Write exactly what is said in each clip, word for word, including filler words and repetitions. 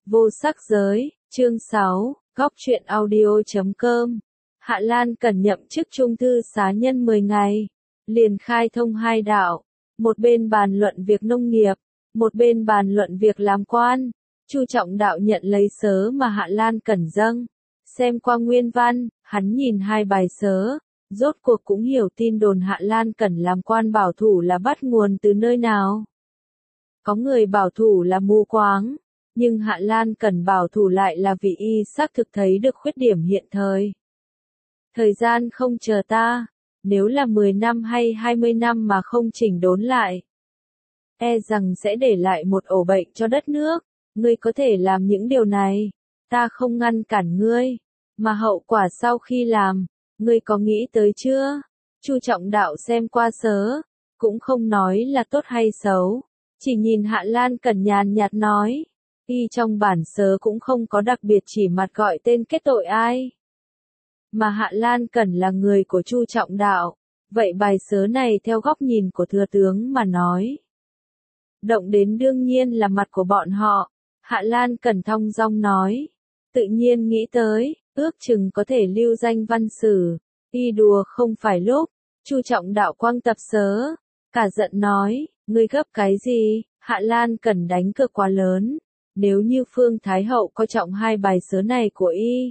Vô sắc giới, chương sáu, góc truyện audio chấm com. Hạ Lan Cẩn nhậm chức trung thư xá nhân mười ngày, liền khai thông hai đạo, một bên bàn luận việc nông nghiệp, một bên bàn luận việc làm quan. Chu Trọng Đạo nhận lấy sớ mà Hạ Lan Cẩn dâng, xem qua nguyên văn, hắn nhìn hai bài sớ, rốt cuộc cũng hiểu tin đồn Hạ Lan Cẩn làm quan bảo thủ là bắt nguồn từ nơi nào. Có người bảo thủ là mù quáng, nhưng Hạ Lan Cẩn bảo thủ lại là vì y xác thực thấy được khuyết điểm hiện thời. Thời gian không chờ ta, nếu là mười năm hay hai mươi năm mà không chỉnh đốn lại, e rằng sẽ để lại một ổ bệnh cho đất nước. Ngươi có thể làm những điều này, ta không ngăn cản ngươi, mà hậu quả sau khi làm, ngươi có nghĩ tới chưa? Chu Trọng Đạo xem qua sớ, cũng không nói là tốt hay xấu, chỉ nhìn Hạ Lan Cẩn nhàn nhạt nói, y trong bản sớ cũng không có đặc biệt chỉ mặt gọi tên kết tội ai. Mà Hạ Lan Cẩn là người của Chu Trọng Đạo, vậy bài sớ này theo góc nhìn của thừa tướng mà nói, động đến đương nhiên là mặt của bọn họ. Hạ Lan Cẩn thong dong nói, tự nhiên nghĩ tới, ước chừng có thể lưu danh văn sử, y đùa không phải lúc. Chu Trọng Đạo quang tập sớ, cả giận nói, ngươi gấp cái gì? Hạ Lan Cẩn đánh cược quá lớn, nếu như Phương Thái Hậu coi trọng hai bài sớ này của y,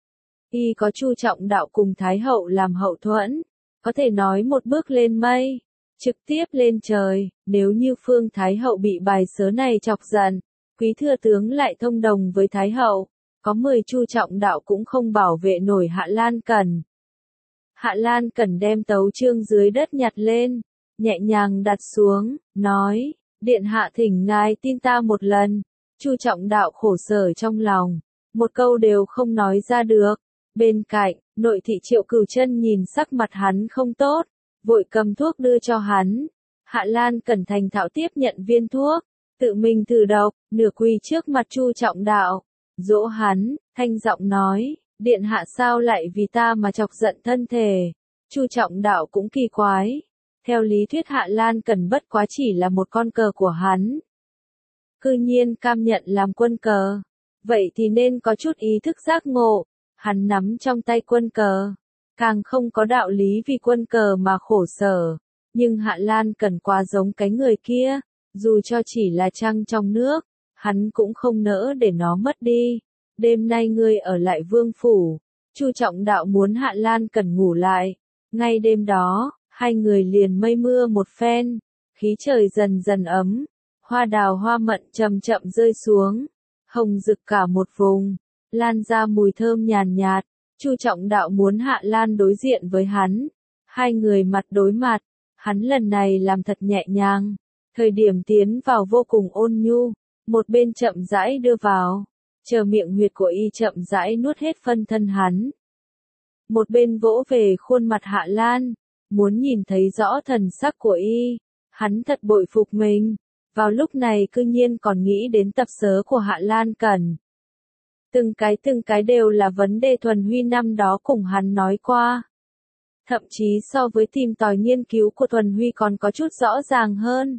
y có Chu Trọng Đạo cùng Thái Hậu làm hậu thuẫn, có thể nói một bước lên mây, trực tiếp lên trời. Nếu như Phương Thái Hậu bị bài sớ này chọc giận, quý thừa tướng lại thông đồng với Thái Hậu, có mười Chu Trọng Đạo cũng không bảo vệ nổi Hạ Lan Cẩn. Hạ Lan Cẩn đem tấu chương dưới đất nhặt lên, nhẹ nhàng đặt xuống, nói, điện hạ thỉnh ngài tin ta một lần. Chu Trọng Đạo khổ sở trong lòng, một câu đều không nói ra được. Bên cạnh, nội thị Triệu Cửu Chân nhìn sắc mặt hắn không tốt, vội cầm thuốc đưa cho hắn. Hạ Lan Cẩn thành thạo tiếp nhận viên thuốc, tự mình thử độc, nửa quỳ trước mặt Chu Trọng Đạo, dỗ hắn, thanh giọng nói, điện hạ sao lại vì ta mà chọc giận thân thể. Chu Trọng Đạo cũng kỳ quái, theo lý thuyết Hạ Lan Cẩn bất quá chỉ là một con cờ của hắn, cư nhiên cam nhận làm quân cờ, vậy thì nên có chút ý thức giác ngộ. Hắn nắm trong tay quân cờ, càng không có đạo lý vì quân cờ mà khổ sở, nhưng Hạ Lan Cẩn quá giống cái người kia, dù cho chỉ là trăng trong nước, hắn cũng không nỡ để nó mất đi. Đêm nay ngươi ở lại vương phủ. Chu Trọng Đạo muốn Hạ Lan Cẩn ngủ lại. Ngay đêm đó, hai người liền mây mưa một phen, khí trời dần dần ấm, hoa đào hoa mận chậm chậm rơi xuống, hồng rực cả một vùng, lan ra mùi thơm nhàn nhạt. Chu Trọng Đạo muốn Hạ Lan đối diện với hắn, hai người mặt đối mặt, hắn lần này làm thật nhẹ nhàng. Thời điểm tiến vào vô cùng ôn nhu, một bên chậm rãi đưa vào, chờ miệng huyệt của y chậm rãi nuốt hết phân thân hắn. Một bên vỗ về khuôn mặt Hạ Lan, muốn nhìn thấy rõ thần sắc của y, hắn thật bội phục mình, vào lúc này cư nhiên còn nghĩ đến tập sớ của Hạ Lan Cẩn. Từng cái từng cái đều là vấn đề Thuần Huy năm đó cùng hắn nói qua. Thậm chí so với tìm tòi nghiên cứu của Thuần Huy còn có chút rõ ràng hơn.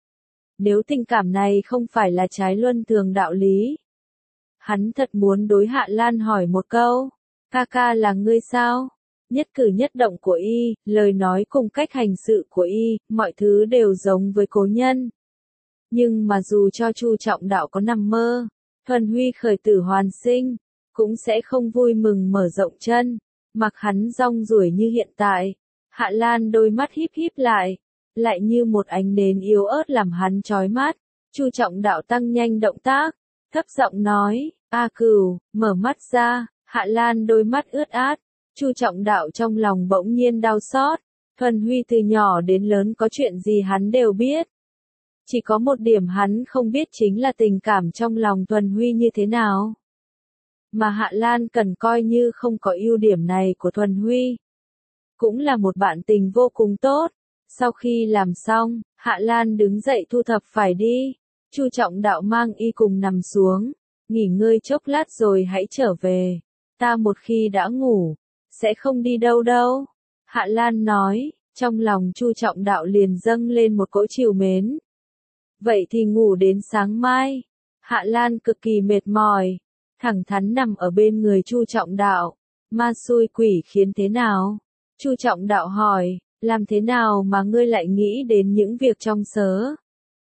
Nếu tình cảm này không phải là trái luân thường đạo lý, hắn thật muốn đối Hạ Lan hỏi một câu, ca ca là ngươi sao? Nhất cử nhất động của y, lời nói cùng cách hành sự của y, mọi thứ đều giống với cố nhân. Nhưng mà dù cho Chu Trọng Đạo có nằm mơ, Thuần Huy khởi tử hoàn sinh, cũng sẽ không vui mừng mở rộng chân, mặc hắn rong ruổi như hiện tại. Hạ Lan đôi mắt híp híp lại, lại như một ánh nến yếu ớt làm hắn chói mắt. Chu Trọng Đạo tăng nhanh động tác, thấp giọng nói, A Cửu, mở mắt ra. Hạ Lan đôi mắt ướt át, Chu Trọng Đạo trong lòng bỗng nhiên đau xót. Thuần Huy từ nhỏ đến lớn có chuyện gì hắn đều biết. Chỉ có một điểm hắn không biết chính là tình cảm trong lòng Thuần Huy như thế nào. Mà Hạ Lan Cẩn coi như không có ưu điểm này của Thuần Huy, cũng là một bạn tình vô cùng tốt. Sau khi làm xong, Hạ Lan đứng dậy thu thập phải đi. Chu Trọng Đạo mang y cùng nằm xuống, nghỉ ngơi chốc lát rồi hãy trở về. Ta một khi đã ngủ, sẽ không đi đâu đâu. Hạ Lan nói, trong lòng Chu Trọng Đạo liền dâng lên một cỗ trìu mến. Vậy thì ngủ đến sáng mai. Hạ Lan cực kỳ mệt mỏi, thẳng thắn nằm ở bên người Chu Trọng Đạo. Ma xui quỷ khiến thế nào? Chu Trọng Đạo hỏi, làm thế nào mà ngươi lại nghĩ đến những việc trong sớ?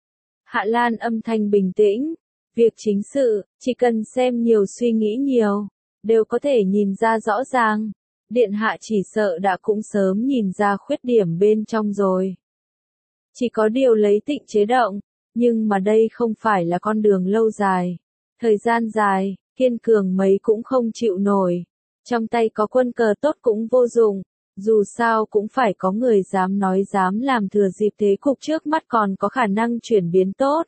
Hạ Lan âm thanh bình tĩnh, việc chính sự, chỉ cần xem nhiều suy nghĩ nhiều, đều có thể nhìn ra rõ ràng. Điện hạ chỉ sợ đã cũng sớm nhìn ra khuyết điểm bên trong rồi. Chỉ có điều lấy tịnh chế động, nhưng mà đây không phải là con đường lâu dài. Thời gian dài, kiên cường mấy cũng không chịu nổi. Trong tay có quân cờ tốt cũng vô dụng, dù sao cũng phải có người dám nói dám làm thừa dịp thế cục trước mắt còn có khả năng chuyển biến tốt.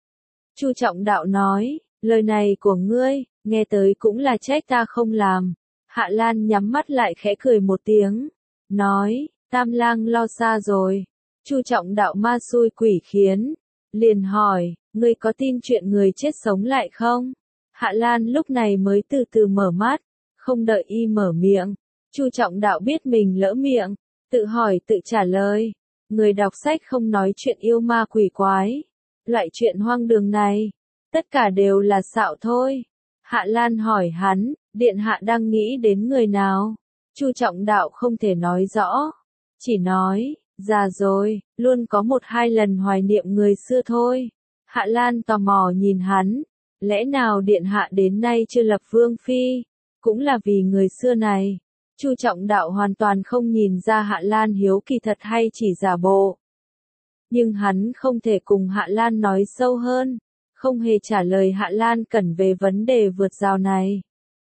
Chu Trọng Đạo nói, lời này của ngươi, nghe tới cũng là trách ta không làm. Hạ Lan nhắm mắt lại khẽ cười một tiếng, nói, Tam Lang lo xa rồi. Chu Trọng Đạo ma xui quỷ khiến, liền hỏi, ngươi có tin chuyện người chết sống lại không? Hạ Lan lúc này mới từ từ mở mắt, không đợi y mở miệng. Chu Trọng Đạo biết mình lỡ miệng, tự hỏi tự trả lời, người đọc sách không nói chuyện yêu ma quỷ quái. Loại chuyện hoang đường này, tất cả đều là xạo thôi. Hạ Lan hỏi hắn, điện hạ đang nghĩ đến người nào? Chu Trọng Đạo không thể nói rõ, chỉ nói, già rồi, luôn có một hai lần hoài niệm người xưa thôi. Hạ Lan tò mò nhìn hắn, lẽ nào điện hạ đến nay chưa lập vương phi, cũng là vì người xưa này. Chu Trọng Đạo hoàn toàn không nhìn ra Hạ Lan hiếu kỳ thật hay chỉ giả bộ. Nhưng hắn không thể cùng Hạ Lan nói sâu hơn, không hề trả lời Hạ Lan Cẩn về vấn đề vượt rào này.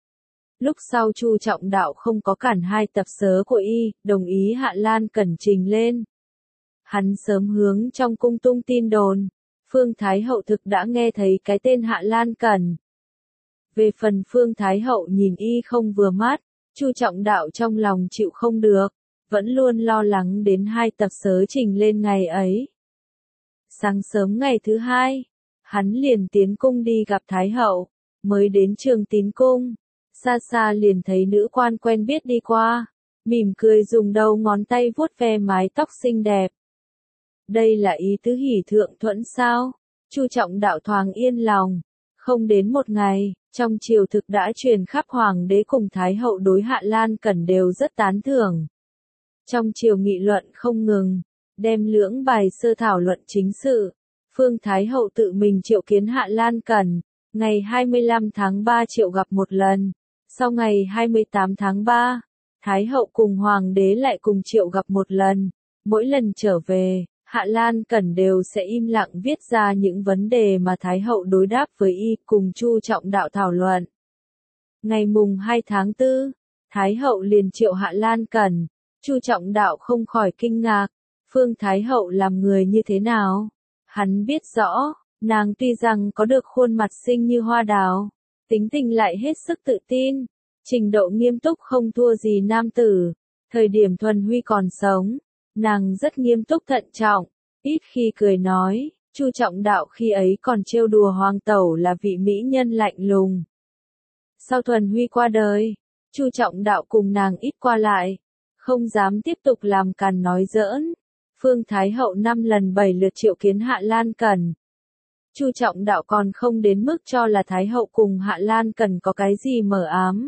Lúc sau Chu Trọng Đạo không có cản hai tập sớ của y, đồng ý Hạ Lan Cẩn trình lên. Hắn sớm hướng trong cung tung tin đồn, Phương Thái Hậu thực đã nghe thấy cái tên Hạ Lan Cẩn. Về phần Phương Thái Hậu nhìn y không vừa mắt, Chu Trọng Đạo trong lòng chịu không được, vẫn luôn lo lắng đến hai tập sớ trình lên ngày ấy. Sáng sớm ngày thứ hai, hắn liền tiến cung đi gặp Thái Hậu, mới đến Trường Tín Cung, xa xa liền thấy nữ quan quen biết đi qua, mỉm cười dùng đầu ngón tay vuốt ve mái tóc xinh đẹp. Đây là ý tứ hỷ thượng thuẫn sao? Chu Trọng Đạo thoáng yên lòng, không đến một ngày, trong triều thực đã truyền khắp hoàng đế cùng Thái Hậu đối Hạ Lan Cẩn đều rất tán thưởng. Trong triều nghị luận không ngừng, đem lưỡng bài sơ thảo luận chính sự. Phương Thái Hậu tự mình triệu kiến Hạ Lan Cẩn, ngày hai mươi lăm tháng ba triệu gặp một lần. Sau ngày hai mươi tám tháng ba, Thái Hậu cùng Hoàng đế lại cùng triệu gặp một lần. Mỗi lần trở về, Hạ Lan Cẩn đều sẽ im lặng viết ra những vấn đề mà Thái Hậu đối đáp với y cùng Chu Trọng Đạo thảo luận. Ngày mùng hai tháng tư, Thái Hậu liền triệu Hạ Lan Cẩn. Chu Trọng Đạo không khỏi kinh ngạc, Phương Thái Hậu làm người như thế nào? Hắn biết rõ, nàng tuy rằng có được khuôn mặt xinh như hoa đào, tính tình lại hết sức tự tin, trình độ nghiêm túc không thua gì nam tử. Thời điểm Thuần Huy còn sống, nàng rất nghiêm túc thận trọng, ít khi cười nói. Chu Trọng Đạo khi ấy còn trêu đùa Hoàng tẩu là vị mỹ nhân lạnh lùng. Sau Thuần Huy qua đời, Chu Trọng Đạo cùng nàng ít qua lại, không dám tiếp tục làm càn nói giỡn. Phương Thái Hậu năm lần bảy lượt triệu kiến Hạ Lan Cẩn. Chu Trọng Đạo còn không đến mức cho là Thái Hậu cùng Hạ Lan Cẩn có cái gì mờ ám.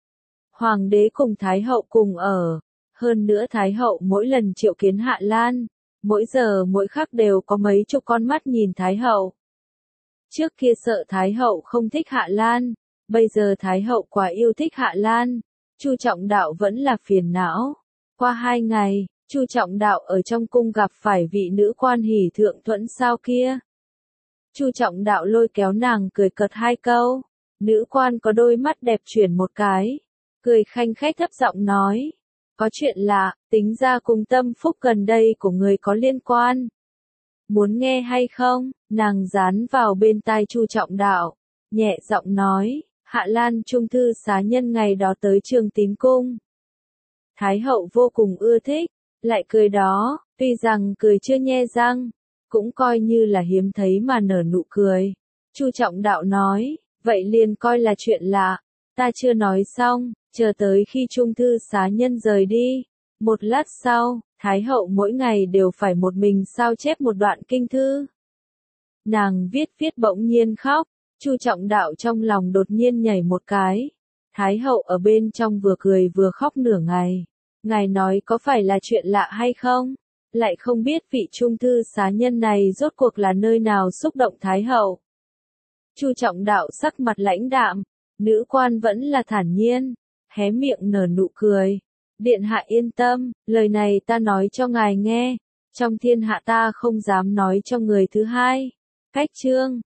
Hoàng đế cùng Thái Hậu cùng ở, hơn nữa Thái Hậu mỗi lần triệu kiến Hạ Lan, mỗi giờ mỗi khắc đều có mấy chục con mắt nhìn Thái Hậu. Trước kia sợ Thái Hậu không thích Hạ Lan, bây giờ Thái Hậu quá yêu thích Hạ Lan, Chu Trọng Đạo vẫn là phiền não. Qua hai ngày, Chu Trọng Đạo ở trong cung gặp phải vị nữ quan hỷ thượng thuẫn sao kia. Chu Trọng Đạo lôi kéo nàng cười cợt hai câu, nữ quan có đôi mắt đẹp chuyển một cái, cười khanh khách thấp giọng nói, có chuyện lạ, tính ra cùng tâm phúc gần đây của người có liên quan. Muốn nghe hay không? Nàng dán vào bên tai Chu Trọng Đạo, nhẹ giọng nói, Hạ Lan trung thư xá nhân ngày đó tới Trường Tín Cung. Thái Hậu vô cùng ưa thích, lại cười đó, tuy rằng cười chưa nhe răng, cũng coi như là hiếm thấy mà nở nụ cười. Chu Trọng Đạo nói, vậy liền coi là chuyện lạ, ta chưa nói xong, chờ tới khi trung thư xá nhân rời đi. Một lát sau, Thái Hậu mỗi ngày đều phải một mình sao chép một đoạn kinh thư. Nàng viết viết bỗng nhiên khóc, Chu Trọng Đạo trong lòng đột nhiên nhảy một cái. Thái hậu ở bên trong vừa cười vừa khóc nửa ngày. Ngài nói có phải là chuyện lạ hay không? Lại không biết vị trung thư xá nhân này rốt cuộc là nơi nào xúc động Thái hậu. Chu Trọng Đạo sắc mặt lãnh đạm, nữ quan vẫn là thản nhiên, hé miệng nở nụ cười. Điện hạ yên tâm, lời này ta nói cho ngài nghe, trong thiên hạ ta không dám nói cho người thứ hai. Cách chương